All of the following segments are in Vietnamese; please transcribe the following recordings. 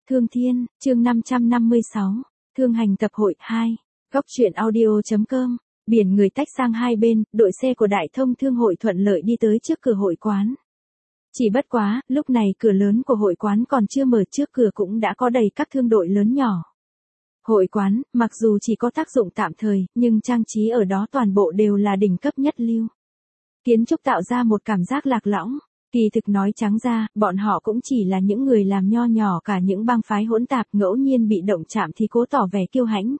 Thương Thiên, chương 556, Thương hành tập hội 2, góc truyện audio.com, biển người tách sang hai bên, đội xe của Đại Thông Thương hội thuận lợi đi tới trước cửa hội quán. Chỉ bất quá, lúc này cửa lớn của hội quán còn chưa mở, trước cửa cũng đã có đầy các thương đội lớn nhỏ. Hội quán, mặc dù chỉ có tác dụng tạm thời, nhưng trang trí ở đó toàn bộ đều là đỉnh cấp nhất lưu. Kiến trúc tạo ra một cảm giác lạc lõng. Kỳ thực nói trắng ra, bọn họ cũng chỉ là những người làm nho nhỏ, cả những bang phái hỗn tạp ngẫu nhiên bị động chạm thì cố tỏ vẻ kiêu hãnh.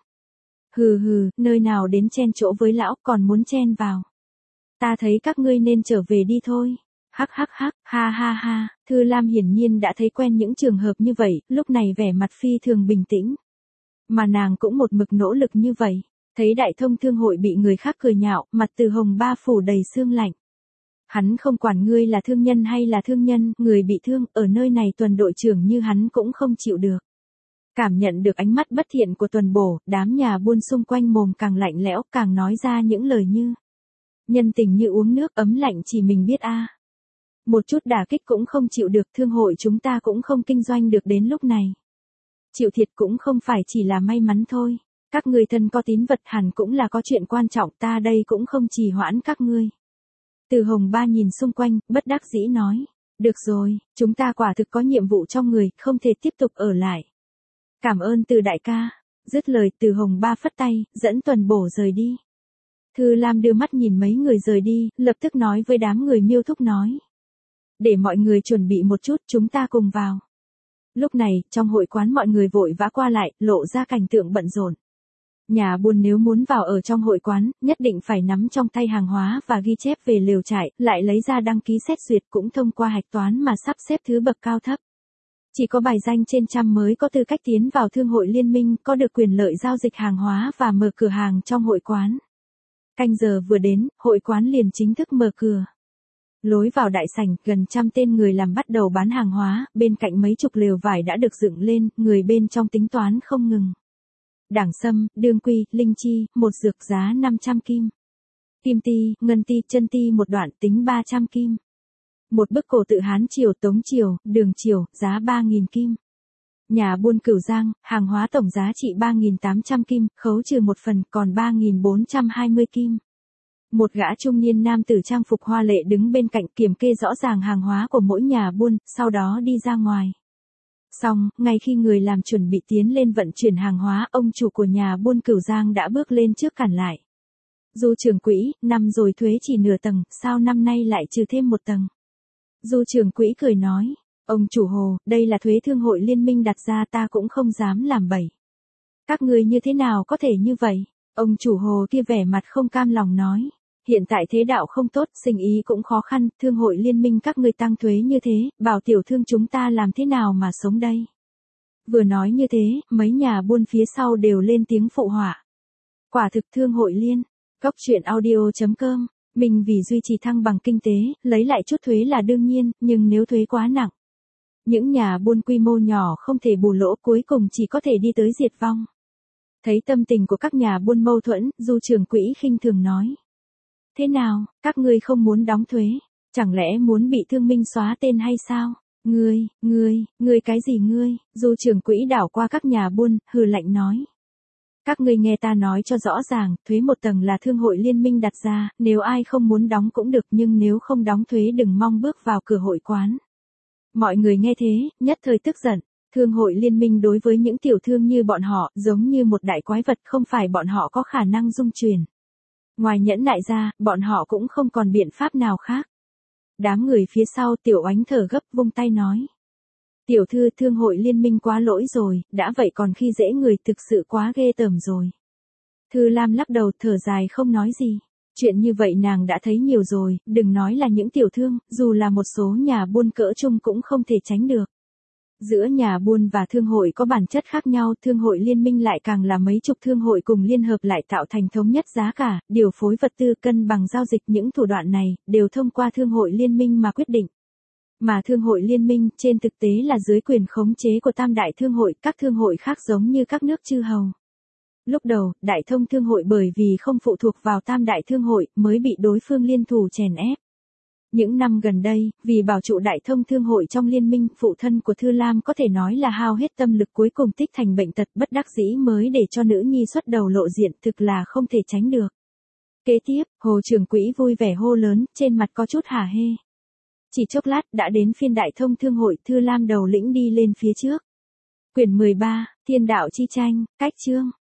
Hừ hừ, nơi nào đến chen chỗ với lão, còn muốn chen vào. Ta thấy các ngươi nên trở về đi thôi. Hắc hắc hắc, ha ha ha, Thư Lam hiển nhiên đã thấy quen những trường hợp như vậy, lúc này vẻ mặt phi thường bình tĩnh. Mà nàng cũng một mực nỗ lực như vậy, thấy Đại Thông Thương hội bị người khác cười nhạo, mặt Từ Hồng Ba phủ đầy sương lạnh. Hắn không quản ngươi là thương nhân hay là thương nhân, người bị thương, ở nơi này tuần đội trưởng như hắn cũng không chịu được. Cảm nhận được ánh mắt bất thiện của tuần bổ, đám nhà buôn xung quanh mồm càng lạnh lẽo, càng nói ra những lời như nhân tình như uống nước ấm lạnh chỉ mình biết a. Một chút đả kích cũng không chịu được, thương hội chúng ta cũng không kinh doanh được đến lúc này. Chịu thiệt cũng không phải chỉ là may mắn thôi. Các người thân có tín vật hẳn cũng là có chuyện quan trọng, ta đây cũng không trì hoãn các ngươi. Từ Hồng Ba nhìn xung quanh, bất đắc dĩ nói. Được rồi, chúng ta quả thực có nhiệm vụ trong người, không thể tiếp tục ở lại. Cảm ơn Từ đại ca. Dứt lời, Từ Hồng Ba phất tay, dẫn tuần bổ rời đi. Thư Lam đưa mắt nhìn mấy người rời đi, lập tức nói với đám người Miêu Thúc nói. Để mọi người chuẩn bị một chút, chúng ta cùng vào. Lúc này, trong hội quán mọi người vội vã qua lại, lộ ra cảnh tượng bận rộn. Nhà buôn nếu muốn vào ở trong hội quán, nhất định phải nắm trong tay hàng hóa và ghi chép về lều trại, lại lấy ra đăng ký xét duyệt, cũng thông qua hạch toán mà sắp xếp thứ bậc cao thấp. Chỉ có bài danh trên trăm mới có tư cách tiến vào thương hội liên minh, có được quyền lợi giao dịch hàng hóa và mở cửa hàng trong hội quán. Canh giờ vừa đến, hội quán liền chính thức mở cửa. Lối vào đại sảnh, gần 100 tên người làm bắt đầu bán hàng hóa, bên cạnh mấy chục lều vải đã được dựng lên, người bên trong tính toán không ngừng. Đảng sâm, đương quy, linh chi, một dược giá 500 kim. Kim ti, ngân ti, chân ti một đoạn tính 300 kim. Một bức cổ tự Hán triều, Tống triều, Đường triều, giá 3.000 kim. Nhà buôn Cửu Giang, hàng hóa tổng giá trị 3.800 kim, khấu trừ một phần, còn 3.420 kim. Một gã trung niên nam tử trang phục hoa lệ đứng bên cạnh kiểm kê rõ ràng hàng hóa của mỗi nhà buôn, sau đó đi ra ngoài. Xong, ngay khi người làm chuẩn bị tiến lên vận chuyển hàng hóa, ông chủ của nhà buôn Cửu Giang đã bước lên trước cản lại. Du trưởng quỹ, năm rồi thuế chỉ nửa tầng, sao năm nay lại trừ thêm một tầng? Du trưởng quỹ cười nói, ông chủ Hồ, đây là thuế thương hội liên minh đặt ra, ta cũng không dám làm bậy. Các người như thế nào có thể như vậy? Ông chủ Hồ kia vẻ mặt không cam lòng nói. Hiện tại thế đạo không tốt, sinh ý cũng khó khăn, thương hội liên minh các ngươi tăng thuế như thế, bảo tiểu thương chúng ta làm thế nào mà sống đây? Vừa nói như thế, mấy nhà buôn phía sau đều lên tiếng phụ họa. Quả thực thương hội liên, góc truyện audio.com, mình vì duy trì thăng bằng kinh tế, lấy lại chút thuế là đương nhiên, nhưng nếu thuế quá nặng, những nhà buôn quy mô nhỏ không thể bù lỗ, cuối cùng chỉ có thể đi tới diệt vong. Thấy tâm tình của các nhà buôn mâu thuẫn, Du trưởng quỹ khinh thường nói. Thế nào, các ngươi không muốn đóng thuế? Chẳng lẽ muốn bị thương minh xóa tên hay sao? Ngươi cái gì ngươi? Du trưởng quỹ đảo qua các nhà buôn, hừ lạnh nói. Các ngươi nghe ta nói cho rõ ràng, thuế một tầng là thương hội liên minh đặt ra, nếu ai không muốn đóng cũng được, nhưng nếu không đóng thuế đừng mong bước vào cửa hội quán. Mọi người nghe thế, nhất thời tức giận. Thương hội liên minh đối với những tiểu thương như bọn họ, giống như một đại quái vật, không phải bọn họ có khả năng dung chuyển. Ngoài nhẫn nại ra, bọn họ cũng không còn biện pháp nào khác. Đám người phía sau Tiểu Oánh thở gấp vung tay nói. Tiểu thư, thương hội liên minh quá lỗi rồi, đã vậy còn khi dễ người, thực sự quá ghê tởm rồi. Thư Lam lắc đầu thở dài không nói gì. Chuyện như vậy nàng đã thấy nhiều rồi, đừng nói là những tiểu thương, dù là một số nhà buôn cỡ trung cũng không thể tránh được. Giữa nhà buôn và thương hội có bản chất khác nhau, thương hội liên minh lại càng là mấy chục thương hội cùng liên hợp lại tạo thành thống nhất giá cả, điều phối vật tư, cân bằng giao dịch, những thủ đoạn này đều thông qua thương hội liên minh mà quyết định. Mà thương hội liên minh trên thực tế là dưới quyền khống chế của tam đại thương hội, các thương hội khác giống như các nước chư hầu. Lúc đầu, Đại Thông Thương hội bởi vì không phụ thuộc vào tam đại thương hội mới bị đối phương liên thủ chèn ép. Những năm gần đây, vì bảo trụ Đại Thông Thương hội trong liên minh, phụ thân của Thư Lam có thể nói là hao hết tâm lực, cuối cùng tích thành bệnh tật, bất đắc dĩ mới để cho nữ nhi xuất đầu lộ diện, thực là không thể tránh được. Kế tiếp, Hồ trưởng quỹ vui vẻ hô lớn, trên mặt có chút hả hê. Chỉ chốc lát đã đến phiên Đại Thông Thương hội, Thư Lam đầu lĩnh đi lên phía trước. Quyển 13, Thiên đạo chi tranh, cách chương.